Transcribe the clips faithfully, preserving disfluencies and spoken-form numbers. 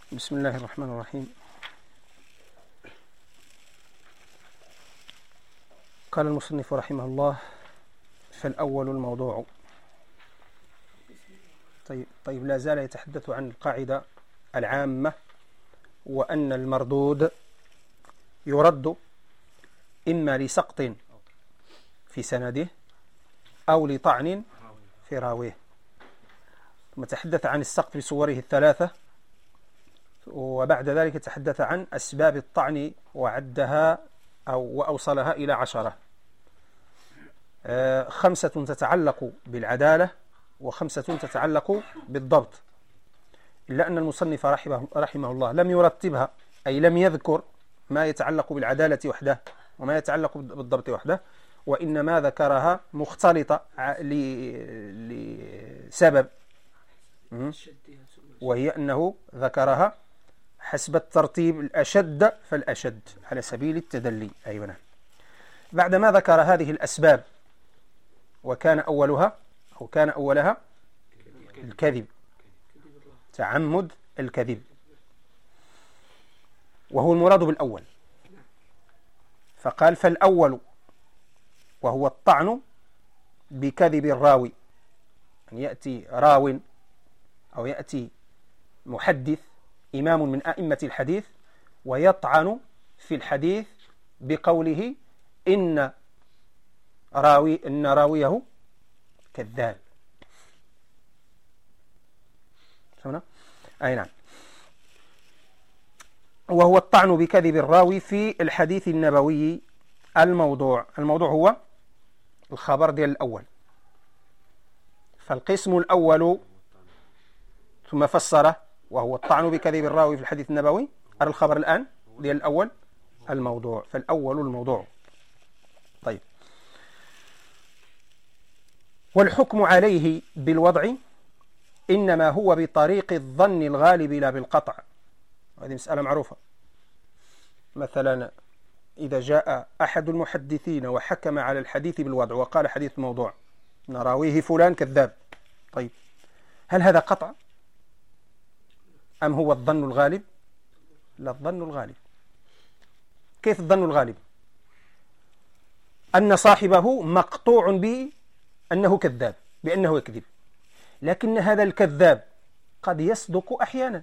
بسم الله الرحمن الرحيم. قال المصنف رحمه الله: فالأول الموضوع. طيب, طيب لا زال يتحدث عن القاعدة العامة، وأن المردود يرد إما لسقط في سنده أو لطعن في راويه. ثم تحدث عن السقط بصوره الثلاثة، وبعد ذلك تحدث عن أسباب الطعن وعدها أو وأوصلها إلى عشرة. خمسة تتعلق بالعدالة وخمسة تتعلق بالضبط، إلا أن المصنف رحمه, رحمه الله لم يرتبها، أي لم يذكر ما يتعلق بالعدالة وحده وما يتعلق بالضبط وحده، وإنما ذكرها مختلطة لسبب، وهي أنه ذكرها حسب الترتيب الأشد فالأشد على سبيل التدلي. أيوة نعم. بعدما ذكر هذه الأسباب، وكان أولها أو كان أولها الكذب، تعمد الكذب، وهو المراد بالأول، فقال: فالأول وهو الطعن بكذب الراوي، أن يأتي راو أو يأتي محدث إمام من أئمة الحديث ويطعن في الحديث بقوله إن راوي إن راويه كذاب. شونا؟ أي نعم. وهو الطعن بكذب الراوي في الحديث النبوي الموضوع. الموضوع هو الخبر ديال الأول. فالقسم الأول ثم فسره، وهو الطعن بكذب الراوي في الحديث النبوي. أرى الخبر الآن ديال الأول الموضوع. فالأول الموضوع. طيب، والحكم عليه بالوضع إنما هو بطريق الظن الغالب لا بالقطع. هذه مسألة معروفة. مثلا إذا جاء أحد المحدثين وحكم على الحديث بالوضع وقال حديث موضوع، إن راويه فلان كذاب، طيب هل هذا قطع أم هو الظن الغالب؟ لا، الظن الغالب. كيف الظن الغالب؟ أن صاحبه مقطوع به أنه كذاب، بأنه يكذب، لكن هذا الكذاب قد يصدق أحيانا.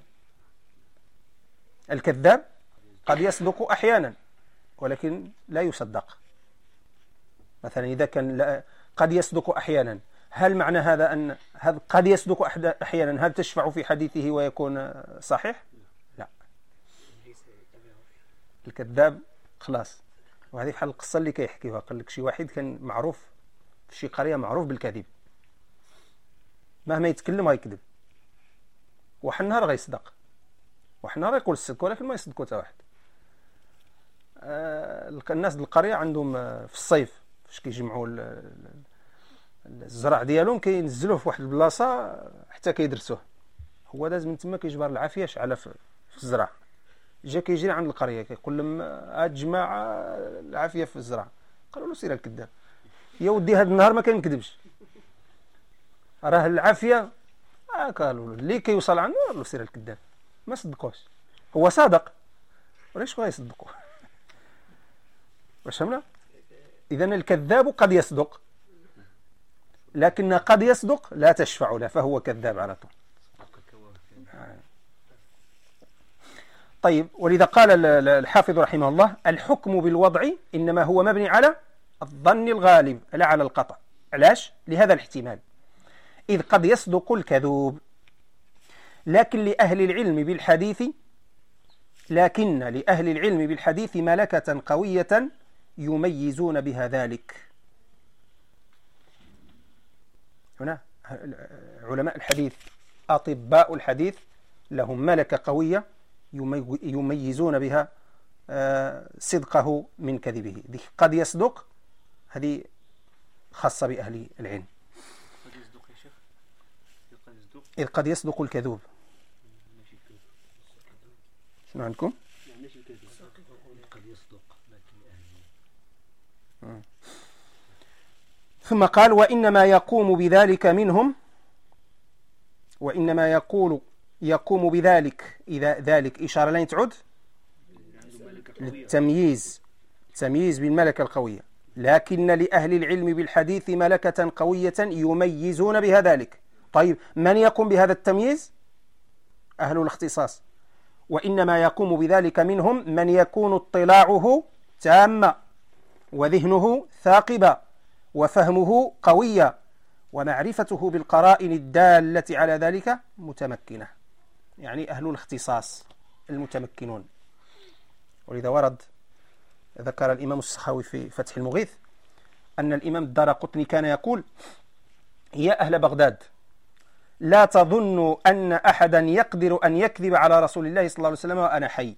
الكذاب قد يصدق أحيانا ولكن لا يصدق. مثلا إذا كان قد يصدق أحيانا، هل معنى هذا أن هذا قد يصدق أحيانا هل تشفع في حديثه ويكون صحيح؟ لا. الكذاب خلاص. وهذه بحال القصة اللي كيحكيها، قال لك شي واحد كان معروف في شي قرية معروف بالكذب، مهما يتكلم غيكذب، واحد النهار غيصدق، واحد النهار يقول الصدق ولكن ما يصدقوا حتى واحد. آه الناس ديال القرية عندهم في الصيف فاش كيجمعوا الزرع ديالهم كينزلوه في واحد البلاصة حتى كيدرسوه. هو داز من تما كيجبر العافية شعلة في الزرع، جا كيجري عند القرية كيقول لهم: هاد جماعة العافية في الزرع. قالوا له: سير الكذاب. يا ودي هاد النهار ما كنكذبش، راه العافية. آه قالوا له اللي كيوصل عنه قالوا له: سير الكذاب. ما صدقوش، هو صادق وليش ما يصدقوه؟ واش فهمنا؟ إذن الكذاب قد يصدق، لكن قد يصدق لا تشفع له، فهو كذاب على طول. طيب، ولذا قال الحافظ رحمه الله: الحكم بالوضع إنما هو مبني على الظن الغالب لا على القطع. علاش؟ لهذا الاحتمال، إذ قد يصدق الكذوب، لكن لأهل العلم بالحديث لكن لأهل العلم بالحديث ملكة قوية يميزون بها ذلك. هنا علماء الحديث، أطباء الحديث، لهم ملكة قوية يميزون بها صدقه من كذبه. قد يصدق، هذه خاصة بأهل العلم. إذ قد يصدق الكذوب. شنو عندكم؟ ثم قال: وإنما يقوم بذلك منهم وإنما يقول يقوم بذلك، إذا ذلك إشارة لين تعود للتمييز، تمييز بالملكة القوية. لكن لأهل العلم بالحديث ملكة قوية يميزون بها ذلك. طيب من يقوم بهذا التمييز؟ أهل الاختصاص. وإنما يقوم بذلك منهم من يكون اطلاعه تاما وذهنه ثاقبا وفهمه قويا ومعرفته بالقرائن الدالة على ذلك متمكنة، يعني أهل الاختصاص المتمكنون. ولذا ورد ذكر الإمام السخاوي في فتح المغيث أن الإمام الدارقطني كان يقول: يا أهل بغداد، لا تظنوا أن أحدا يقدر أن يكذب على رسول الله صلى الله عليه وسلم وأنا حي.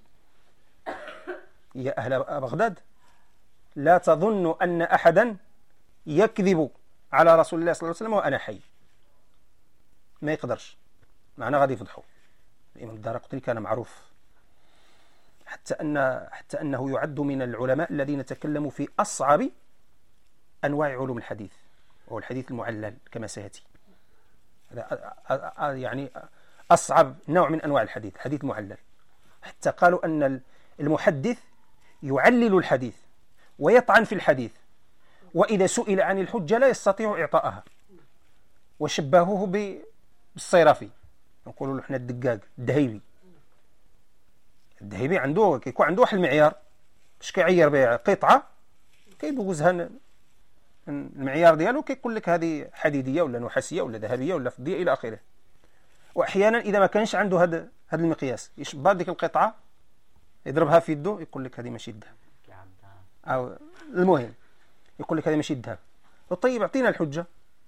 يا أهل بغداد، لا تظنوا أن أحدا يكذب على رسول الله صلى الله عليه وسلم وأنا حي. ما يقدرش، معنا غادي يفضحوا. الإمام الدارقطني كان معروف حتى أن حتى أنه يعد من العلماء الذين تكلموا في أصعب أنواع علوم الحديث، وهو الحديث المعلل كما سيأتي. هذا يعني أصعب نوع من أنواع الحديث، الحديث المعلل. حتى قالوا أن المحدث يعلل الحديث ويطعن في الحديث، وإذا سئل عن الحجة لا يستطيع إعطاءها، وشبهوه بالصيرفي. نقولوا له احنا الدقاق الدهيبي. الدهيبي عنده كيكون عنده واحد المعيار باش كيعير به قطعة، كيدوزها المعيار ديالو، كيقول لك هذه حديدية ولا نحاسية ولا ذهبية ولا فضية إلى آخره. وأحيانا إذا ما كانش عنده هذا هذا المقياس يشبه ديك القطعة، يضربها في يده يقول لك هذه ماشي الذهب، أو المهم يقول لك هذه ماشي الذهب. طيب اعطينا الحجة.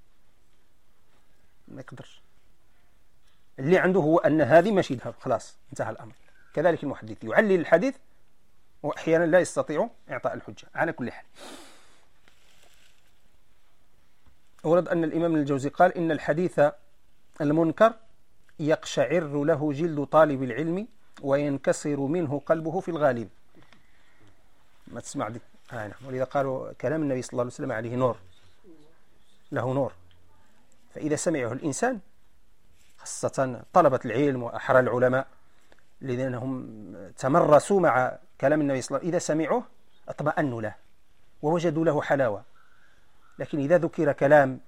ما يقدرش. اللي عنده هو أن هذه ماشي ذهب، خلاص انتهى الأمر. كذلك المحدث يعلل الحديث وأحيانا لا يستطيع إعطاء الحجة. على كل حال، ورد أن الإمام الجوزي قال: إن الحديث المنكر يقشعر له جلد طالب العلم وينكسر منه قلبه في الغالب. ما تسمع دي. آه نعم. ولذا قالوا كلام النبي صلى الله عليه وسلم عليه نور، له نور. فإذا سمعه الإنسان، خاصة طلبة العلم وأحرى العلماء الذين هم تمرسوا مع كلام النبي صلى الله عليه وسلم، إذا سمعوه اطمأنوا له ووجدوا له حلاوة. لكن إذا ذكر كلام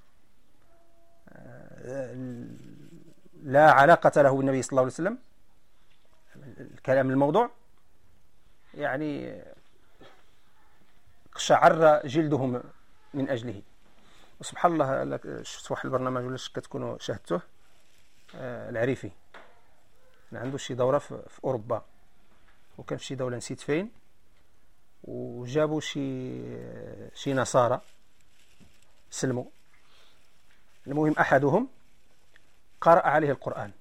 لا علاقة له بالنبي صلى الله عليه وسلم، الكلام الموضوع، يعني قشعر جلدهم من أجله. وسبحان الله، شفت واحد البرنامج ولا كتكونوا شاهدتوه، العريفي عنده شي دورة في أوروبا، وكان في شي دولة نسيت فين، وجابوا شي شي نصارى سلموا. المهم أحدهم قرأ عليه القرآن،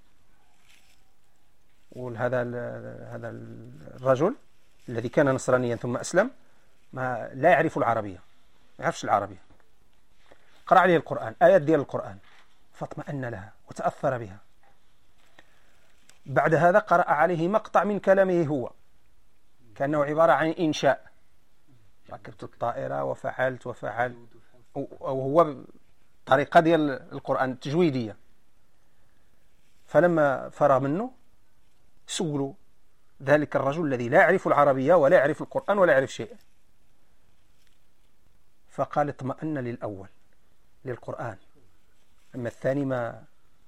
وهذا هذا الرجل الذي كان نصرانيا ثم أسلم ما لا يعرف العربية، ما يعرفش العربية. قرأ عليه القرآن، آيات ديال القرآن، فاطمأن لها وتأثر بها. بعد هذا قرأ عليه مقطع من كلامه هو، كأنه عبارة عن إنشاء: ركبت الطائرة وفعلت وفعلت، وهو طريقة ديال القرآن التجويدية. فلما فرغ منه سولوا ذلك الرجل الذي لا يعرف العربية ولا يعرف القرآن ولا يعرف شيء، فقال: اطمأن للأول للقرآن، أما الثاني ما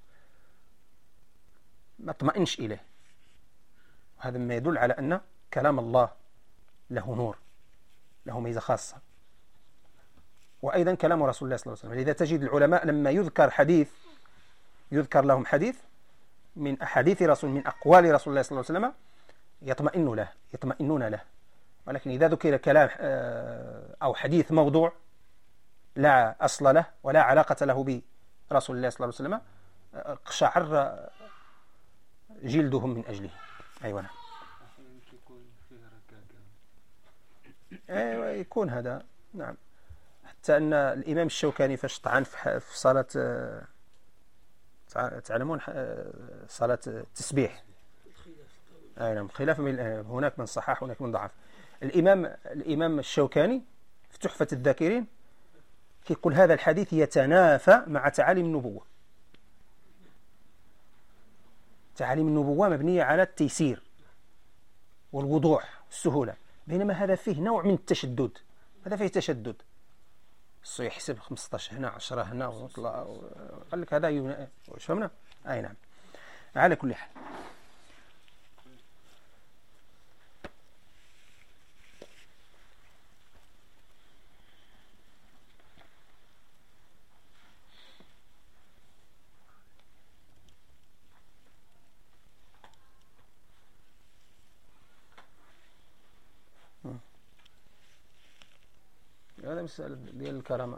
ما اطمئنش إليه. هذا ما يدل على أن كلام الله له نور، له ميزة خاصة. وأيضا كلام رسول الله صلى الله عليه وسلم. لذا تجد العلماء لما يذكر حديث، يذكر لهم حديث من أحاديث رسول من أقوال رسول الله صلى الله عليه وسلم، يطمئن له يطمئنون له. ولكن إذا ذكر كلام أو حديث موضوع لا أصل له ولا علاقة له برسول الله صلى الله عليه وسلم، قشعر جلدهم من أجله. أيوة نعم. أيوة يكون هذا نعم. حتى أن الإمام الشوكاني فاش طعن في صلاة، تعلمون صلاة التسبيح، أي نعم، خلاف هناك من صحح هناك من ضعف. الإمام الإمام الشوكاني في تحفة الذاكرين يقول هذا الحديث يتنافى مع تعاليم النبوة. تعاليم النبوة مبنية على التيسير والوضوح والسهولة، بينما هذا فيه نوع من التشدد. هذا فيه تشدد، الصو يحسب خمسطاش هنا عشرة هنا قال لك هذا يون... فهمنا؟ أي نعم. على كل حال هذا مسألة ديال الكرامة.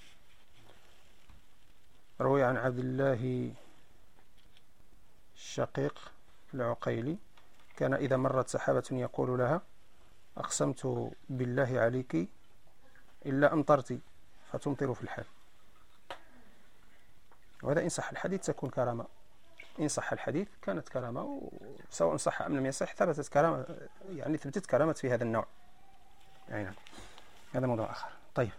روي عن عبد الله الشقيق العقيلي كان إذا مرت سحابة يقول لها أقسمت بالله عليك إلا أمطرت فتمطر في الحال. وهذا إن صح الحديث تكون كرامة، إن صح الحديث كانت كرامة، سواء صح أم لم يصح ثبتت كرامة، يعني ثبتت كرامة في هذا النوع. يعني نعم. هذا موضوع آخر. طيب،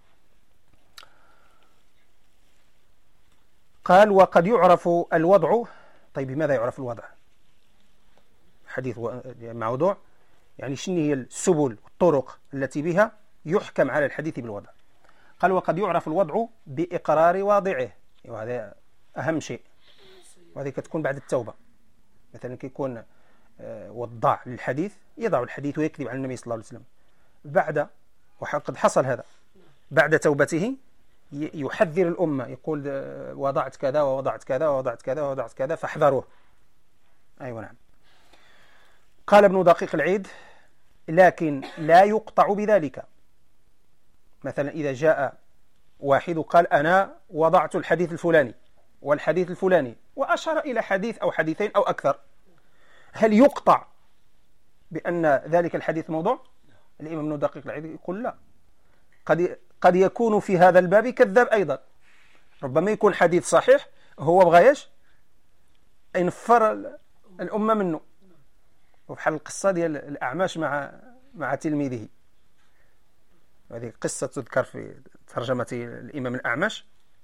قال وقد يعرف الوضع. طيب بماذا يعرف الوضع؟ حديث موضوع، يعني شنو هي السبل والطرق التي بها يحكم على الحديث بالوضع؟ قال وقد يعرف الوضع بإقرار واضعه، وهذا أهم شيء، وهذه كتكون بعد التوبة. مثلا كيكون وضع للحديث، يضع الحديث ويكذب على النبي صلى الله عليه وسلم، بعد وقد حصل هذا بعد توبته يحذر الأمة، يقول وضعت كذا ووضعت كذا ووضعت كذا ووضعت كذا فاحذروه. أيوة نعم. قال ابن دقيق العيد لكن لا يقطع بذلك. مثلا إذا جاء واحد قال أنا وضعت الحديث الفلاني والحديث الفلاني وأشار إلى حديث أو حديثين أو أكثر، هل يقطع بأن ذلك الحديث موضوع؟ الإمام ابن دقيق العيد يقول لا، قد قد يكون في هذا الباب كذاب أيضا. ربما يكون حديث صحيح هو بغايش ينفر الأمة منه، وبحال القصة ديال الأعمش مع مع تلميذه. هذه قصة تذكر في ترجمة الإمام الأعمش،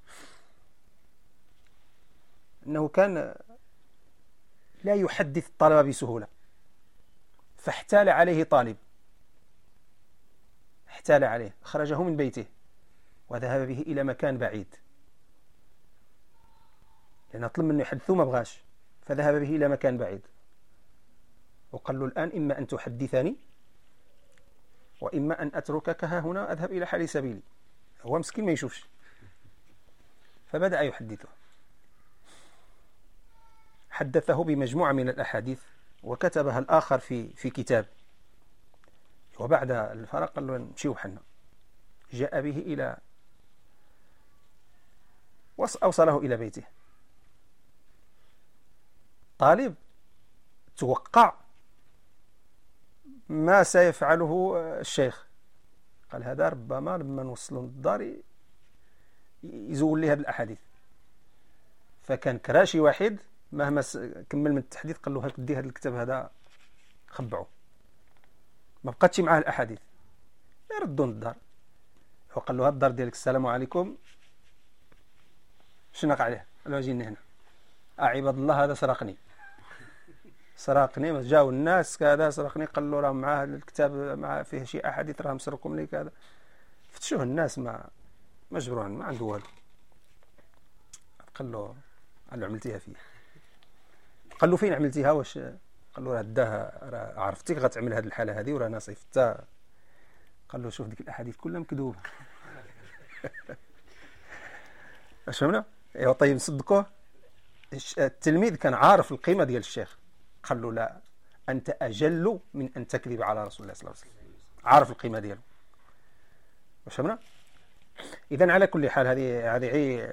أنه كان لا يحدث الطلبة بسهولة، فاحتال عليه طالب، احتال عليه، خرجه من بيته وذهب به إلى مكان بعيد، لأن طلب منه يحدثه ما بغاش، فذهب به إلى مكان بعيد وقال له الآن إما أن تحدثني وإما أن أتركك ها هنا أذهب إلى حال سبيلي. هو مسكين ما يشوفش، فبدأ يحدثه، حدثه بمجموعة من الأحاديث وكتبها الآخر في في كتاب، وبعد الفراغ قال له نمشيو حنا، جاء به إلى أوصله إلى بيته. طالب توقع ما سيفعله الشيخ، قال هذا ربما لما نوصلوا للدار يزول لي هذه الأحاديث، فكان كراشي واحد مهما كمل من التحديث قال له هاك دي هذا الكتاب هذا خبعه، ما بقاتش معاه الأحاديث، يردون الدار. وقال له هذا الدار ديالك السلام عليكم، شنق عليه، قال له جيني هنا، أعباد الله هذا سرقني سرقني جاو الناس كذا سرقني، قال له راه معاه الكتاب مع فيه شي أحاديث راه مسرقكم لي كذا، فتشوه الناس ما مجبرون ما عنده والو. قال له قال له عملتيها فيه، قال له فين عملتيها واش؟ قال له راه داها راه عرفتيك غتعمل هذه الحاله هذه ورانا صيفطتها. قال له شوف ديك الاحاديث كلها مكذوبه. اش فهمنا؟ ايوا طيب صدقوه. التلميذ كان عارف القيمه ديال الشيخ، قال له لا انت اجل من ان تكذب على رسول الله صلى الله عليه وسلم، عارف القيمه ديالو. واش فهمنا؟ اذا على كل حال هذه هذه عي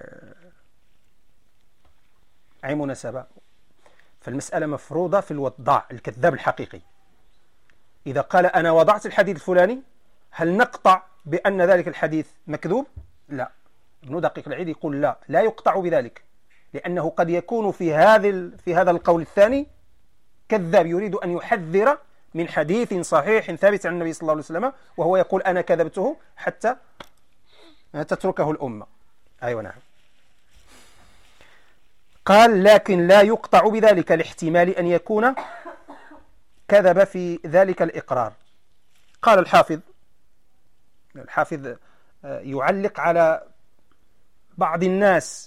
عي مناسبه. فالمسألة مفروضة في الوضاع الكذاب الحقيقي. إذا قال أنا وضعت الحديث الفلاني، هل نقطع بأن ذلك الحديث مكذوب؟ لا. ابن دقيق العيد يقول لا لا يقطع بذلك، لأنه قد يكون في هذا في هذا القول الثاني كذاب يريد أن يحذر من حديث صحيح ثابت عن النبي صلى الله عليه وسلم، وهو يقول أنا كذبته حتى تتركه الأمة. أيوة نعم. قال لكن لا يقطع بذلك لاحتمال أن يكون كذب في ذلك الإقرار. قال الحافظ الحافظ يعلق على بعض الناس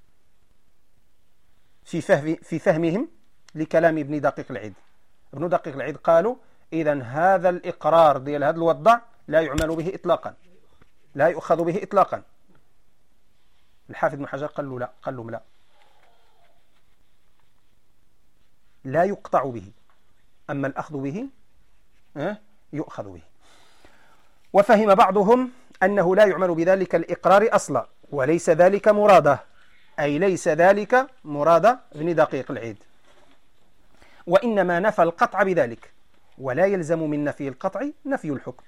في فهم في فهمهم لكلام ابن دقيق العيد. ابن دقيق العيد قالوا إذن هذا الإقرار ديال هذا الوضع لا يعمل به إطلاقا، لا يؤخذ به إطلاقا. الحافظ بن حجر قال له لا، قال لهم لا، لا يقطع به، أما الأخذ به يؤخذ به. وفهم بعضهم أنه لا يعمل بذلك الإقرار أصلا، وليس ذلك مراده، أي ليس ذلك مراد ابن دقيق العيد، وإنما نفى القطع بذلك، ولا يلزم من نفي القطع نفي الحكم،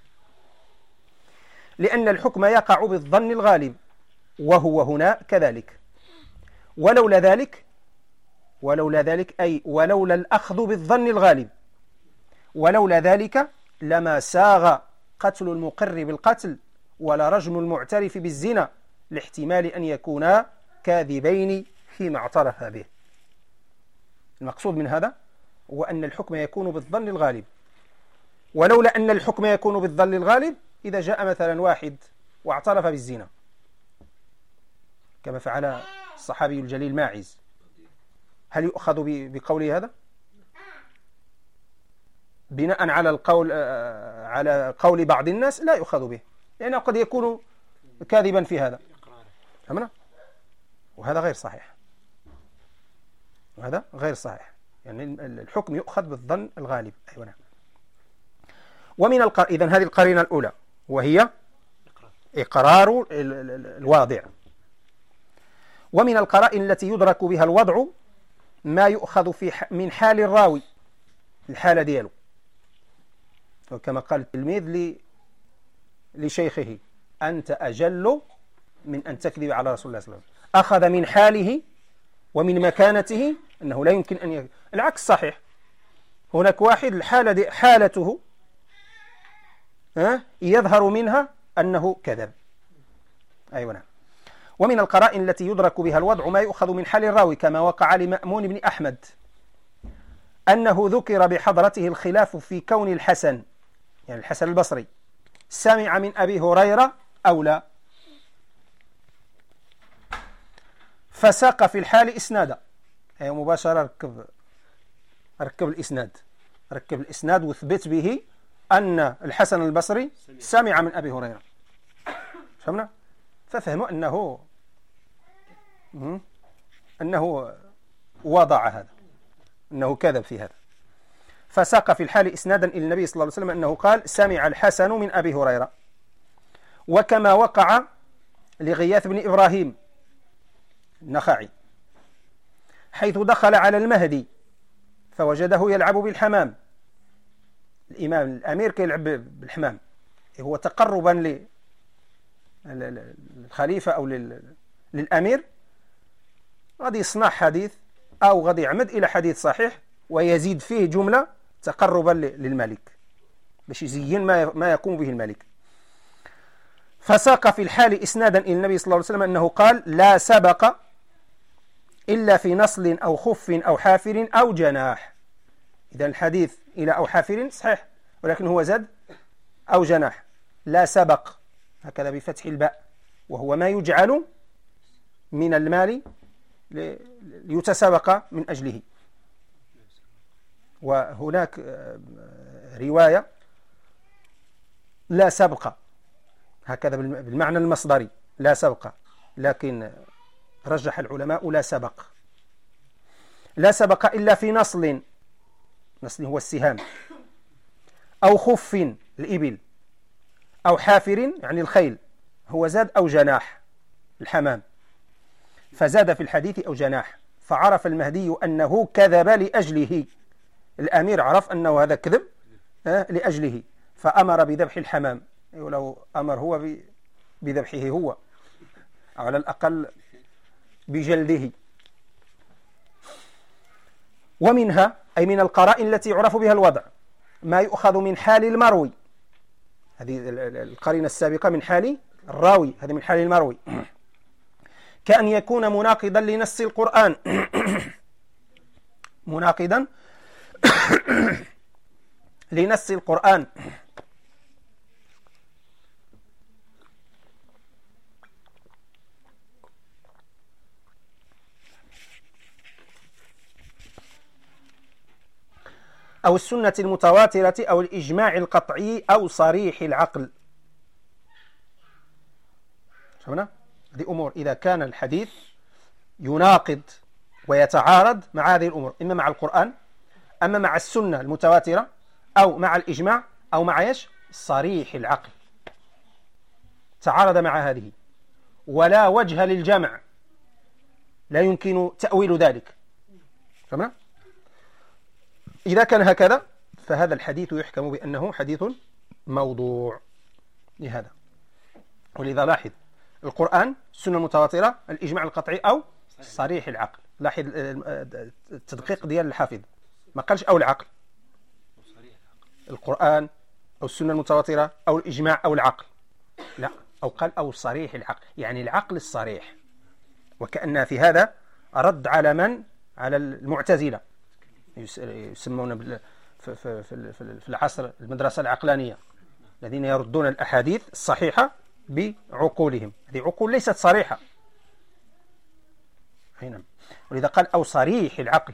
لأن الحكم يقع بالظن الغالب، وهو هنا كذلك. ولولا ذلك ولولا ذلك أي ولولا الأخذ بالظن الغالب، ولولا ذلك لما ساغ قتل المقر بالقتل ولا رجم المعترف بالزنا، لاحتمال أن يكونا كاذبين فيما اعترف به. المقصود من هذا هو أن الحكم يكون بالظن الغالب، ولولا أن الحكم يكون بالظن الغالب إذا جاء مثلا واحد واعترف بالزنا كما فعل الصحابي الجليل ماعز، هل يؤخذ بقوله هذا بناء على القول على قول بعض الناس؟ لا يؤخذ به، لأنه قد يكون كاذبا في هذا، فهمنا؟ وهذا غير صحيح، وهذا غير صحيح، يعني الحكم يؤخذ بالظن الغالب. أيوة نعم. ومن القر... إذن هذه القرينة الأولى وهي إقرار الواضع. ومن القرائن التي يدرك بها الوضع ما يؤخذ في ح... من حال الراوي، الحالة دياله، وكما قال التلميذ ل... لشيخه أنت أجل من أن تكذب على رسول الله صلى الله عليه وسلم. أخذ من حاله ومن مكانته أنه لا يمكن أن ي... العكس صحيح، هناك واحد الحالة دي حالته ها يظهر منها أنه كذب. أيوة نعم. ومن القرائن التي يدرك بها الوضع ما يؤخذ من حال الراوي، كما وقع لمأمون بن أحمد أنه ذكر بحضرته الخلاف في كون الحسن، يعني الحسن البصري، سمع من أبي هريرة أو لا، فساق في الحال إسنادا، أي مباشرة ركب ركب الإسناد ركب الإسناد وثبت به أن الحسن البصري سمع من أبي هريرة. فهمنا؟ ففهموا أنه أنه وضع هذا، أنه كذب في هذا. فساق في الحال إسنادا إلى النبي صلى الله عليه وسلم أنه قال سمع الحسن من أبي هريرة. وكما وقع لغياث بن إبراهيم النخعي حيث دخل على المهدي فوجده يلعب بالحمام، الإمام الأمير كيلعب بالحمام، هو تقربا للخليفة أو للأمير، غادي يصنع حديث أو غادي يعمد إلى حديث صحيح ويزيد فيه جملة تقربا للملك باش يزين ما يقوم به الملك. فساق في الحال إسنادا إلى النبي صلى الله عليه وسلم أنه قال لا سبق إلا في نصل أو خف أو حافر أو جناح. إذا الحديث إلى أو حافر صحيح، ولكن هو زاد أو جناح. لا سبق هكذا بفتح الباء، وهو ما يجعل من المال ليتسابق من أجله. وهناك رواية لا سبق هكذا بالمعنى المصدري لا سبق، لكن رجح العلماء لا سبق. لا سبق إلا في نصل، نصل هو السهام، أو خف الإبل، أو حافر يعني الخيل، هو زاد أو جناح الحمام، فزاد في الحديث أو جناح، فعرف المهدي أنه كذب لأجله. الأمير عرف أنه هذا كذب لأجله، فأمر بذبح الحمام، ولو أمر هو بذبحه هو، أو على الأقل بجلده. ومنها أي من القرائن التي يعرف بها الوضع ما يؤخذ من حال المروي، هذه القرينة السابقة من حال الراوي، هذه من حال المروي، كأن يكون مناقضا لنص القرآن مناقضا لنص القرآن أو السنة المتواترة أو الإجماع القطعي أو صريح العقل. شفنا؟ هذه أمور إذا كان الحديث يناقض ويتعارض مع هذه الأمور، إما مع القرآن، أما مع السنة المتواترة، أو مع الإجماع، أو مع إيش؟ صريح العقل، تعارض مع هذه ولا وجه للجمع، لا يمكن تأويل ذلك. فهمنا؟ إذا كان هكذا فهذا الحديث يحكم بأنه حديث موضوع لهذا. ولذا لاحظ القرآن، السنة المتواترة، الإجماع القطعي أو صريح العقل. لاحظ التدقيق ديال الحافظ، ما قالش أو العقل، القرآن أو السنة المتواترة أو الإجماع أو العقل، لا، أو قال أو صريح العقل، يعني العقل الصريح. وكأن في هذا رد على من؟ على المعتزلة، يسمون في في العصر المدرسة العقلانية، الذين يردون الأحاديث الصحيحة بعقولهم. هذه عقول ليست صريحة. نعم. ولذا قال أو صريح العقل،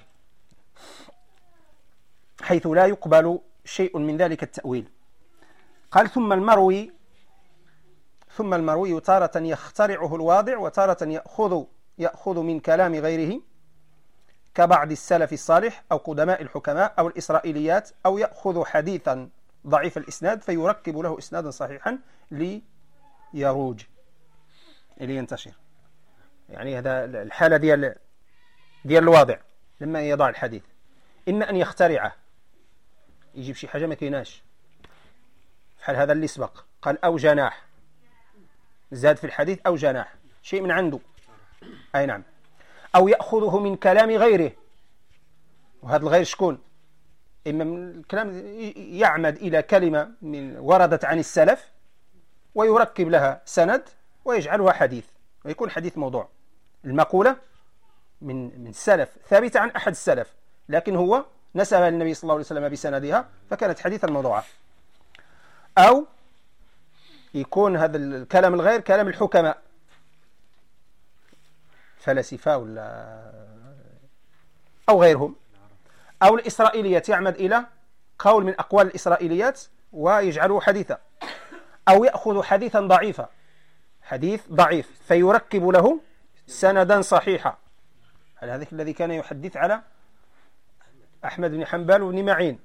حيث لا يقبل شيء من ذلك التأويل. قال ثم المروي ثم المروي تارة يخترعه الواضع، وتارة يأخذ يأخذ من كلام غيره كبعض السلف الصالح أو قدماء الحكماء أو الإسرائيليات، أو يأخذ حديثا ضعيف الإسناد فيركب له إسنادا صحيحا ليروج لينتشر. يعني هذا الحالة ديال ديال الواضع لما يضع الحديث، إما أن يخترعه، يجيب شي حاجة ما كايناش، بحال هذا اللي سبق قال أو جناح، زاد في الحديث أو جناح، شيء من عنده. أي نعم. أو يأخذه من كلام غيره، وهذا الغير شكون؟ إما من الكلام يعمد إلى كلمة من وردت عن السلف ويركب لها سند ويجعلها حديث، ويكون حديث موضوع. المقولة من من السلف ثابتة عن أحد السلف، لكن هو نسبها للنبي صلى الله عليه وسلم بسندها فكانت حديثا موضوعا. أو يكون هذا الكلام الغير كلام الحكماء، فلسفة ولا أو غيرهم، أو الإسرائيليات يعمد إلى قول من أقوال الإسرائيليات ويجعله حديثا. أو يأخذ حديثا ضعيفا، حديث ضعيف فيركب له سندا صحيحا. هذا الذي كان يحدث على أحمد بن حنبل وابن معين،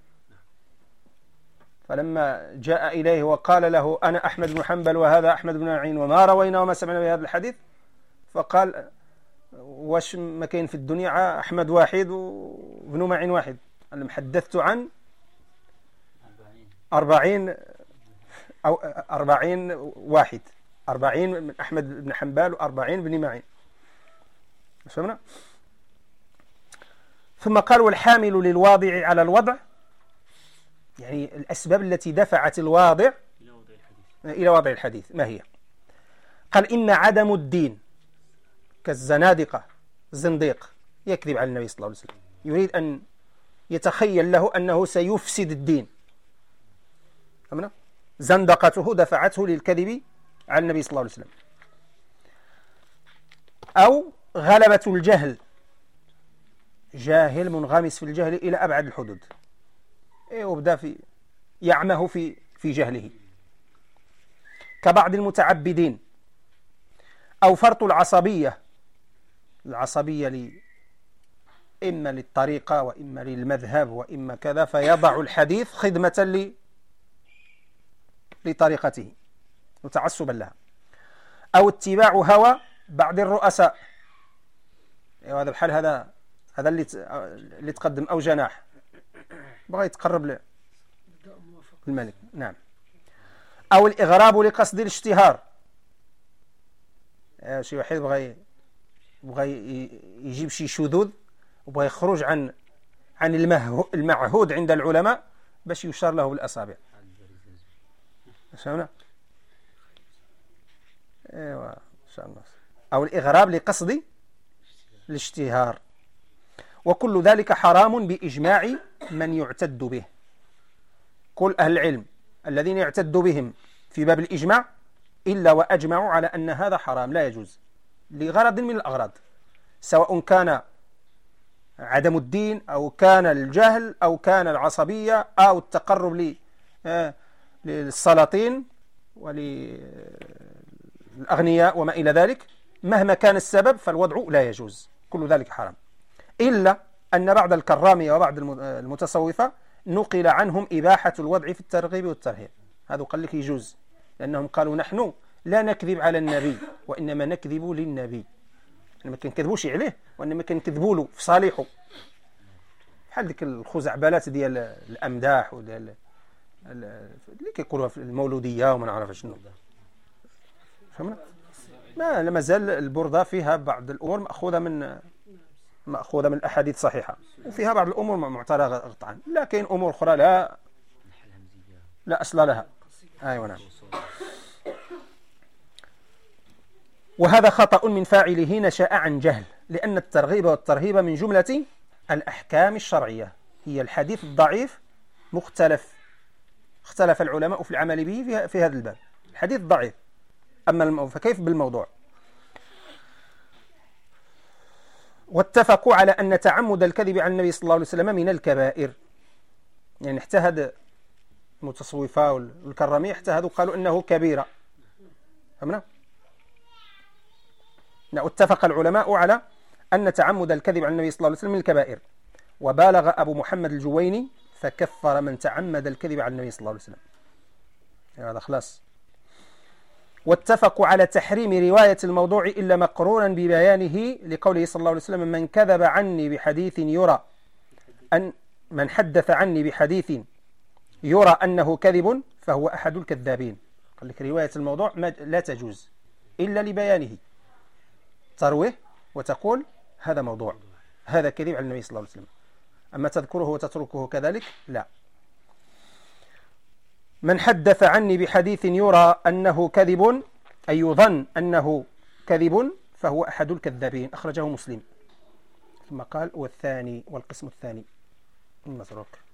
فلما جاء إليه وقال له أنا أحمد بن حنبل وهذا أحمد بن معين وما روينا وما سمعنا بهذا الحديث، فقال واش ما كاين في الدنيا أحمد واحد وابن معين واحد؟ أنا حدثت عن أربعين أو أربعين واحد، أربعين من أحمد بن حنبل وأربعين بن معين. فهمنا؟ ثم قال والحامل للواضع على الوضع، يعني الأسباب التي دفعت الواضع إلى وضع الحديث ما هي؟ قال إن عدم الدين، كالزنادقة، الزنديق يكذب على النبي صلى الله عليه وسلم، يريد أن يتخيل له أنه سيفسد الدين. فهمنا؟ زندقته دفعته للكذب على النبي صلى الله عليه وسلم. أو غلبة الجهل، جاهل منغمس في الجهل إلى أبعد الحدود، إيه وبدأ في يعمه في في جهله، كبعض المتعبدين. أو فرط العصبية، العصبية لي إما للطريقة وإما للمذهب وإما كذا، فيضع الحديث خدمة ل لطريقته وتعصبا لها. أو اتباع هوى بعض الرؤساء، هذا بحال هذا هذا اللي اللي تقدم أو جناح، بغى يتقرب للملك. نعم. أو الإغراب لقصد الاشتهار، شي واحد بغى بغى يجيب شي شذوذ وبغى يخرج عن عن المعهود عند العلماء باش يشار له بالأصابع. فهمنا؟ ايوا ان شاء الله. أو الإغراب لقصد الاشتهار. وكل ذلك حرام بإجماع من يعتد به. كل أهل العلم الذين يعتد بهم في باب الإجماع إلا وأجمعوا على أن هذا حرام لا يجوز لغرض من الأغراض، سواء كان عدم الدين أو كان الجهل أو كان العصبية أو التقرب للسلاطين وللأغنياء وما إلى ذلك. مهما كان السبب فالوضع لا يجوز، كل ذلك حرام، إلا أن بعض الكرامية وبعض المتصوفة نقل عنهم إباحة الوضع في الترغيب والترهيب. هذا قال لك يجوز، لأنهم قالوا نحن لا نكذب على النبي وإنما نكذب للنبي، ما كنكذبوش عليه وإنما كنكذبوا له في صالحه، بحال ديك الخزعبلات ديال الأمداح وديال اللي كيقولوها في المولودية وما نعرف شنو. فهمنا؟ ما مازال البردة فيها بعض الأمور مأخوذة من مأخوذة من الأحاديث صحيحة، وفيها بعض الأمور معترضة قطعا، لكن أمور أخرى لا لا أصل لها. أيوة نعم. وهذا خطأ من فاعله نشأ عن جهل، لأن الترغيب والترهيب من جملة الأحكام الشرعية. هي الحديث الضعيف مختلف اختلف العلماء في العمل به في هذا الباب. الحديث ضعيف، أما فكيف بالموضوع؟ واتفقوا على أن تعمد الكذب عن النبي صلى الله عليه وسلم من الكبائر. يعني اجتهد المتصوفة والكرامية اجتهدوا قالوا أنه كبيرة. فهمنا؟ واتفق العلماء على أن تعمد الكذب عن النبي صلى الله عليه وسلم من الكبائر. وبالغ أبو محمد الجويني فكفر من تعمد الكذب عن النبي صلى الله عليه وسلم. يعني هذا خلاص. واتفقوا على تحريم رواية الموضوع إلا مقرونا ببيانه، لقوله صلى الله عليه وسلم: من كذب عني بحديث يرى أن من حدث عني بحديث يرى أنه كذب فهو أحد الكذابين. قال لك رواية الموضوع لا تجوز إلا لبيانه، ترويه وتقول هذا موضوع، هذا كذب على النبي صلى الله عليه وسلم. أما تذكره وتتركه كذلك لا. من حدث عني بحديث يرى أنه كذب أي يظن أنه كذب فهو أحد الكذابين. أخرجه مسلم. ثم قال: والثاني والقسم الثاني المتروك.